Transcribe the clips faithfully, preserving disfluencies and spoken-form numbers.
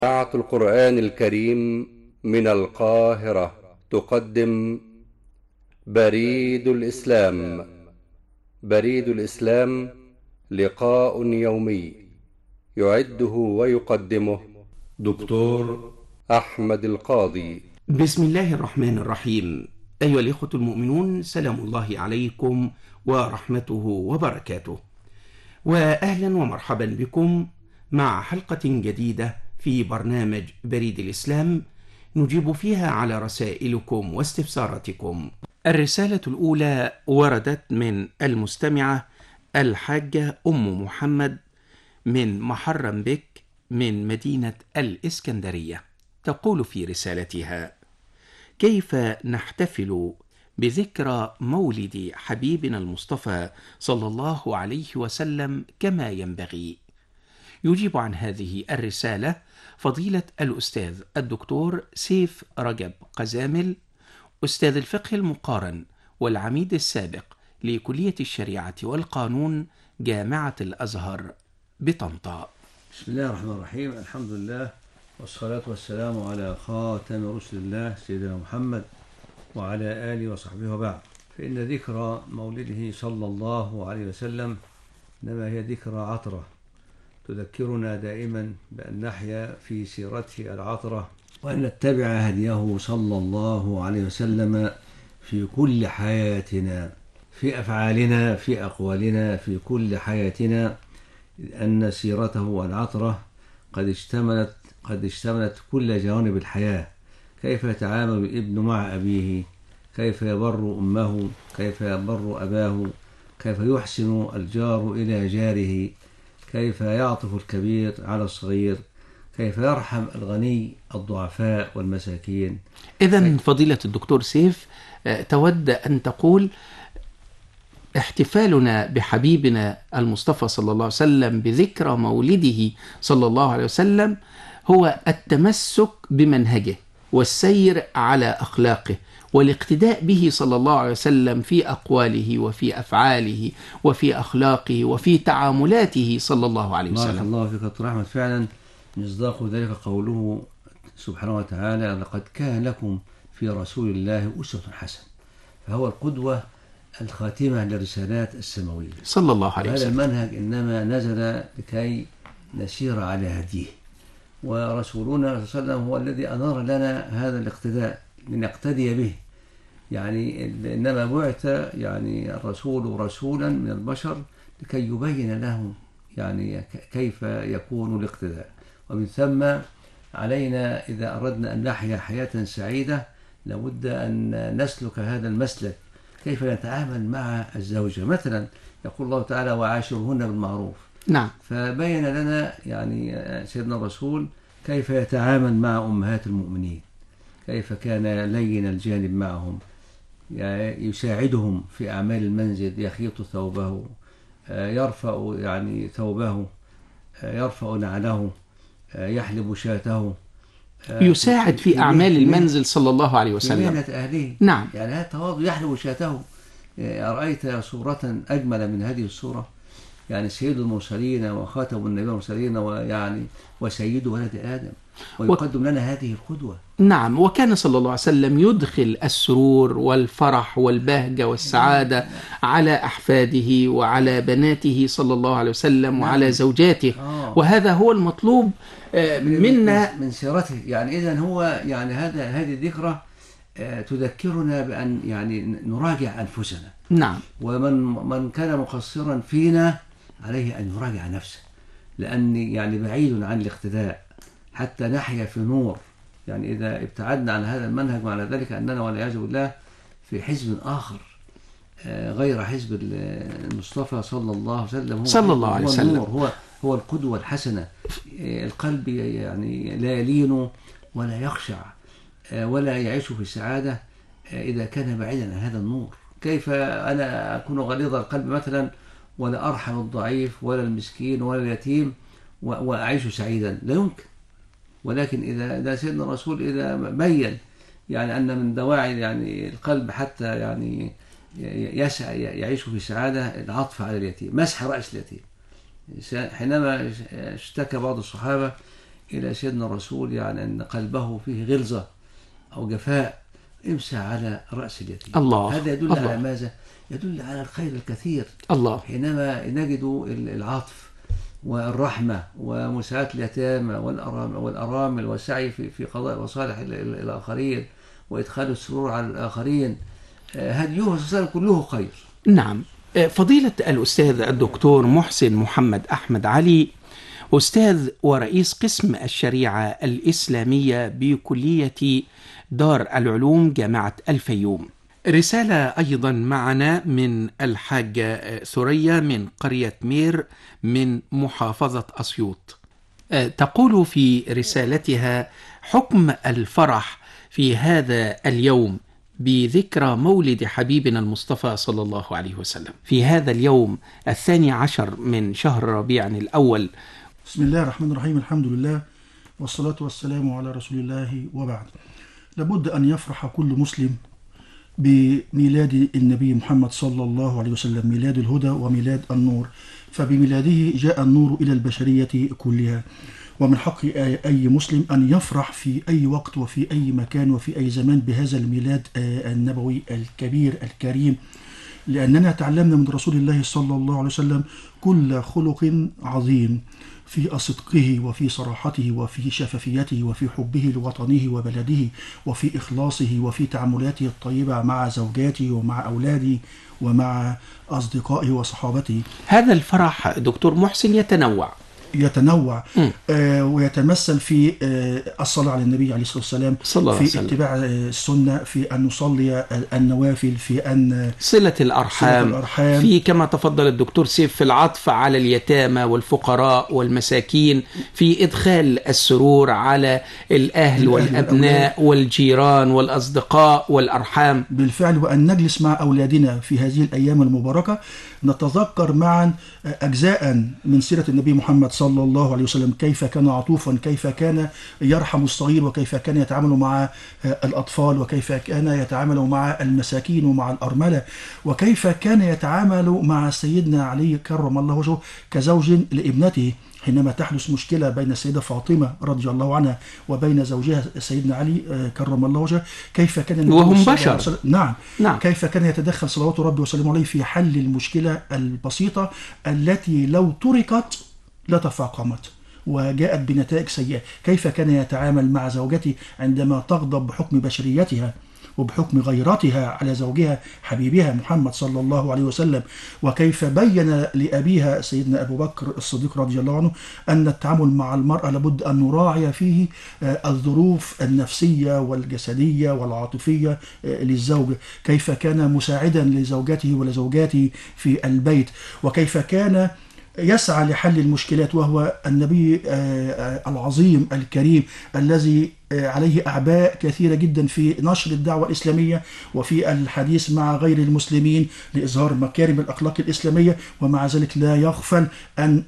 إذاعة القرآن الكريم من القاهرة تقدم بريد الإسلام. بريد الإسلام لقاء يومي يعده ويقدمه دكتور أحمد القاضي. بسم الله الرحمن الرحيم. أيها الإخوة المؤمنون، سلام الله عليكم ورحمته وبركاته، وأهلا ومرحبا بكم مع حلقة جديدة في برنامج بريد الإسلام نجيب فيها على رسائلكم واستفساراتكم. الرسالة الأولى وردت من المستمعة الحاجة أم محمد من محرم بك من مدينة الإسكندرية. تقول في رسالتها: كيف نحتفل بذكرى مولد حبيبنا المصطفى صلى الله عليه وسلم كما ينبغي؟ يجيب عن هذه الرسالة فضيلة الأستاذ الدكتور سيف رجب قزامل، أستاذ الفقه المقارن والعميد السابق لكلية الشريعة والقانون جامعة الأزهر بطنطا. بسم الله الرحمن الرحيم. الحمد لله والصلاة والسلام على خاتم رسل الله سيدنا محمد وعلى آله وصحبه وبعد. فإن ذكرى مولده صلى الله عليه وسلم إنما هي ذكرى عطرة تذكرنا دائما بأن نحيا في سيرته العطرة وأن نتبع هديه صلى الله عليه وسلم في كل حياتنا، في أفعالنا، في أقوالنا، في كل حياتنا، أن سيرته العطرة قد اشتملت قد اشتملت كل جوانب الحياة. كيف يتعامل الابن مع أبيه، كيف يبر أمه، كيف يبر أباه، كيف يحسن الجار إلى جاره، كيف يعطف الكبير على الصغير، كيف يرحم الغني الضعفاء والمساكين. إذن فضيلة الدكتور سيف تود أن تقول احتفالنا بحبيبنا المصطفى صلى الله عليه وسلم بذكرى مولده صلى الله عليه وسلم هو التمسك بمنهجه والسير على أخلاقه والاقتداء به صلى الله عليه وسلم في أقواله وفي أفعاله وفي أخلاقه وفي تعاملاته صلى الله عليه وسلم. بارك الله فيك دكتور أحمد. فعلا مصداق ذلك قوله سبحانه وتعالى: لقد كان لكم في رسول الله أسوة حسنة. فهو القدوة الخاتمة للرسالات السماوية صلى الله عليه وسلم. هذا المنهج إنما نزل لكي نسير على هديه، ورسولنا صلى الله عليه وسلم هو الذي أنار لنا هذا الاقتداء لنقتدي به. يعني إنما بعث يعني الرسول رسولا من البشر لكي يبين لهم يعني كيف يكون الاقتداء. ومن ثم علينا إذا أردنا أن نحيا حياة سعيدة لابد أن نسلك هذا المسلك. كيف نتعامل مع الزوجة مثلا؟ يقول الله تعالى: وعاشرهن بالمعروف. نعم. فبين لنا يعني سيدنا الرسول كيف يتعامل مع أمهات المؤمنين، كيف كان لين الجانب معهم، يساعدهم في أعمال المنزل، يخيط ثوبه، يرفع يعني ثوبه، يرفع نعله، يحلب شاته، يساعد في أعمال المنزل صلى الله عليه وسلم، في مهنة أهله. نعم. يعني هذا تواضع، يحلب شاته. أرأيت صورة أجمل من هذه الصورة؟ يعني سيد المرسلين وخاتم النبي المرسلين ويعني وسيد ولد آدم، ويقدم لنا هذه القدوة. نعم. وكان صلى الله عليه وسلم يدخل السرور والفرح والبهجة والسعادة على أحفاده وعلى بناته صلى الله عليه وسلم وعلى زوجاته، وهذا هو المطلوب منا من سيرته. يعني إذن هو يعني هذا هذه الذكرى تذكرنا بأن يعني نراجع أنفسنا. نعم. ومن من كان مقصرا فينا عليه أن يراجع نفسه، لأن يعني بعيد عن الاقتداء حتى نحيا في نور. يعني إذا ابتعدنا عن هذا المنهج معنى ذلك أننا والعياذ بالله في حزب آخر غير حزب المصطفى صلى الله عليه وسلم. هو صلى الله عليه وسلم هو هو القدوة الحسنة. القلب يعني لا يلين ولا يخشع ولا يعيش في السعادة إذا كان بعيدا عن هذا النور. كيف أنا أكون غليظ القلب مثلا ولا أرحم الضعيف ولا المسكين ولا اليتيم وأعيش سعيدا؟ لا يمكن. ولكن إذا إذا سيدنا الرسول إذا بين يعني أن من دواعي يعني القلب حتى يعني يسعى يعيش في سعادة العطف على اليتيم، مسح رأس اليتيم. حينما اشتكى بعض الصحابة إلى سيدنا الرسول يعني أن قلبه فيه غلظة أو جفاء، امسح على رأس اليتيم. الله. هذا يدل الله. على ماذا؟ يدل على الخير الكثير. الله. حينما نجد العطف والرحمة ومساعدة اليتامى والأرامل, والأرامل والسعي في في قضاء مصالح الآخرين وإدخال السرور على الآخرين، هديه صلى الله عليه وسلم كله خير. نعم. فضيلة الأستاذ الدكتور محسن محمد أحمد علي، أستاذ ورئيس قسم الشريعة الإسلامية بكلية دار العلوم جامعة الفيوم، رسالة أيضا معنا من الحاجة ثريا من قرية مير من محافظة أسيوط. تقول في رسالتها: حكم الفرح في هذا اليوم بذكرى مولد حبيبنا المصطفى صلى الله عليه وسلم في هذا اليوم الثاني عشر من شهر ربيع الأول. بسم الله الرحمن الرحيم، الحمد لله والصلاة والسلام على رسول الله، وبعد. لابد أن يفرح كل مسلم بميلاد النبي محمد صلى الله عليه وسلم، ميلاد الهدى وميلاد النور، فبميلاده جاء النور إلى البشرية كلها، ومن حق أي مسلم أن يفرح في أي وقت وفي أي مكان وفي أي زمان بهذا الميلاد النبوي الكبير الكريم، لأننا تعلمنا من رسول الله صلى الله عليه وسلم كل خلق عظيم في صدقه وفي صراحته وفي شفافيته وفي حبه لوطنه وبلده وفي إخلاصه وفي تعاملاته الطيبة مع زوجاته ومع أولاده ومع أصدقائه وصحابته. هذا الفرح دكتور محسن يتنوع يتنوع آه ويتمثل في آه الصلاة على النبي عليه الصلاة والسلام، في وسلم. اتباع آه السنة، في أن نصلي النوافل، في أن صلة الأرحام, صلة الأرحام، في كما تفضل الدكتور سيف في العطف على اليتامى والفقراء والمساكين، في إدخال السرور على الأهل والأبناء والجيران والأصدقاء والأرحام. بالفعل، وأن نجلس مع أولادنا في هذه الأيام المباركة نتذكر معا أجزاء من سيرة النبي محمد صلى الله عليه وسلم، كيف كان عطوفا، كيف كان يرحم الصغير، وكيف كان يتعامل مع الأطفال، وكيف كان يتعامل مع المساكين ومع الأرملة، وكيف كان يتعامل مع سيدنا علي كرم الله وجهه كزوج لابنته حينما تحدث مشكلة بين السيدة فاطمة رضي الله عنها وبين زوجها سيدنا علي كرم الله وجهه، كيف كان وهم بشر. نعم. نعم كيف كان يتدخل صلوات ربي وسلامه عليه في حل المشكلة البسيطة التي لو تركت لتفاقمت وجاءت بنتائج سيئة. كيف كان يتعامل مع زوجته عندما تغضب بحكم بشريتها وبحكم غيرتها على زوجها حبيبها محمد صلى الله عليه وسلم، وكيف بين لأبيها سيدنا أبو بكر الصديق رضي الله عنه أن التعامل مع المرأة لابد أن نراعي فيه الظروف النفسية والجسدية والعاطفية للزوج، كيف كان مساعدا لزوجته ولزوجاته في البيت، وكيف كان يسعى لحل المشكلات، وهو النبي العظيم الكريم الذي عليه أعباء كثيرة جدا في نشر الدعوة الإسلامية وفي الحديث مع غير المسلمين لإظهار مكارم الأخلاق الإسلامية، ومع ذلك لا يغفل أن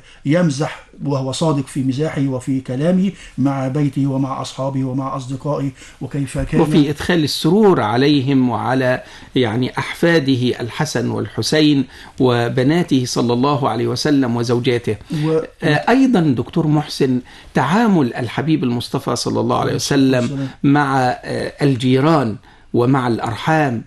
يمزح وهو صادق في مزاحه وفي كلامه مع بيته ومع أصحابه ومع أصدقائه، وكيف كان وفي إدخال السرور عليهم وعلى يعني أحفاده الحسن والحسين وبناته صلى الله عليه وسلم وزوجاته. و... أيضا دكتور محسن تعامل الحبيب المصطفى صلى الله عليه وسلم مع الجيران ومع الأرحام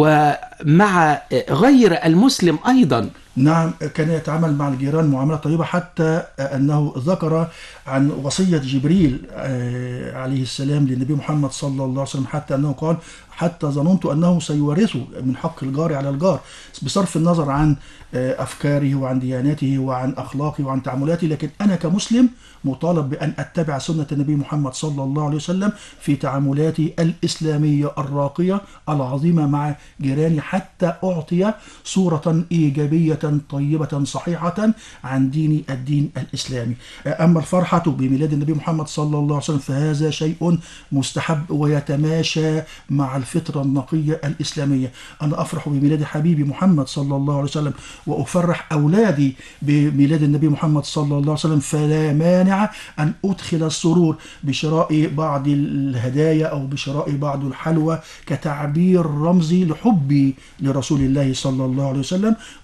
ومع غير المسلم أيضا. نعم، كان يتعامل مع الجيران معاملة طيبة، حتى أنه ذكر عن وصية جبريل عليه السلام للنبي محمد صلى الله عليه وسلم، حتى أنه قال: حتى ظننت أنه سيورثه من حق الجار على الجار، بصرف النظر عن أفكاره وعن ديانته وعن أخلاقه وعن تعاملاته، لكن أنا كمسلم مطالب بأن أتبع سنة النبي محمد صلى الله عليه وسلم في تعاملاتي الإسلامية الراقية العظيمة مع جيراني، حتى أعطي صورة إيجابية طيبة صحيحة عن دين الدين الإسلامي. أما الفرحة بميلاد النبي محمد صلى الله عليه وسلم فهذا شيء مستحب ويتماشى مع الفطرة النقية الإسلامية. أنا أفرح بميلاد حبيبي محمد صلى الله عليه وسلم وأفرح أولادي بميلاد النبي محمد صلى الله عليه وسلم، فلا مانع أن أدخل السرور بشراء بعض الهدايا أو بشراء بعض الحلوى كتعبير رمزي لحبي لرسول الله صلى الله عليه وسلم، ولا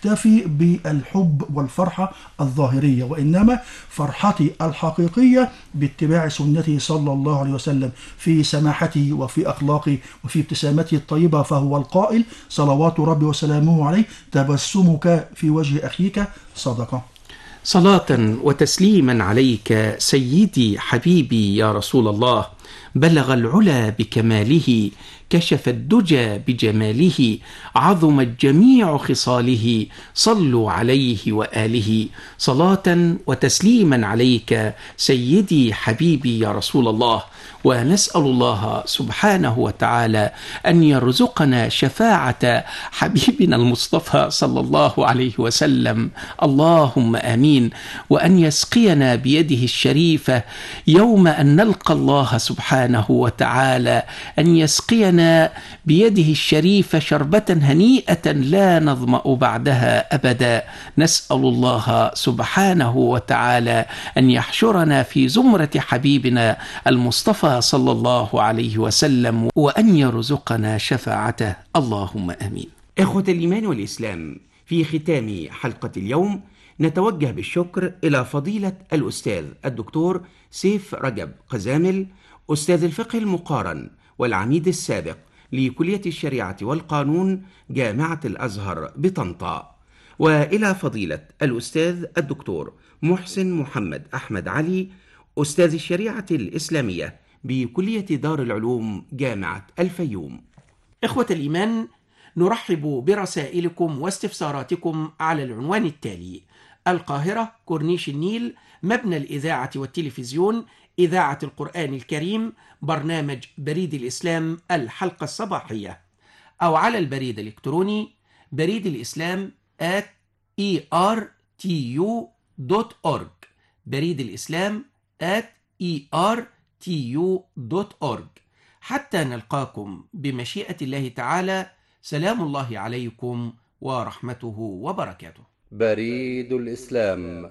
أكتفي بالحب والفرحة الظاهرية، وإنما فرحتي الحقيقية باتباع سنته صلى الله عليه وسلم في سماحته وفي أخلاقه وفي ابتسامته الطيبة. فهو القائل صلوات ربي وسلامه عليه: تبسمك في وجه أخيك صدقة. صلاة وتسليما عليك سيدي حبيبي يا رسول الله، بلغ العلا بكماله، كشف الدجى بجماله، عظمت جميع خصاله، صلوا عليه وآله. صلاة وتسليما عليك سيدي حبيبي يا رسول الله، ونسأل الله سبحانه وتعالى أن يرزقنا شفاعة حبيبنا المصطفى صلى الله عليه وسلم، اللهم آمين، وأن يسقينا بيده الشريفة يوم أن نلقى الله سبحانه وتعالى، أن يسقينا بيده الشريفة شربة هنيئة لا نظمأ بعدها أبدا. نسأل الله سبحانه وتعالى أن يحشرنا في زمرة حبيبنا المصطفى صلى الله عليه وسلم، وأن يرزقنا شفاعته، اللهم آمين. إخوة الإيمان والإسلام، في ختام حلقة اليوم نتوجه بالشكر إلى فضيلة الأستاذ الدكتور سيف رجب قزامل، أستاذ الفقه المقارن والعميد السابق لكلية الشريعة والقانون جامعة الأزهر بطنطا، وإلى فضيلة الأستاذ الدكتور محسن محمد أحمد علي، أستاذ الشريعة الإسلامية بكلية دار العلوم جامعة الفيوم. إخوة الإيمان، نرحب برسائلكم واستفساراتكم على العنوان التالي: القاهرة، كورنيش النيل، مبنى الإذاعة والتلفزيون، إذاعة القرآن الكريم، برنامج بريد الإسلام الحلقة الصباحية، أو على البريد الإلكتروني بريد الإسلام at إي آر تي يو دوت أورج، بريد الإسلام at إي آر تي يو دوت أورج. حتى نلقاكم بمشيئة الله تعالى، سلام الله عليكم ورحمته وبركاته. بريد الإسلام.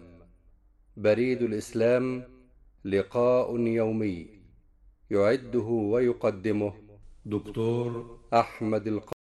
بريد الإسلام لقاء يومي يعده ويقدمه دكتور أحمد القاسم.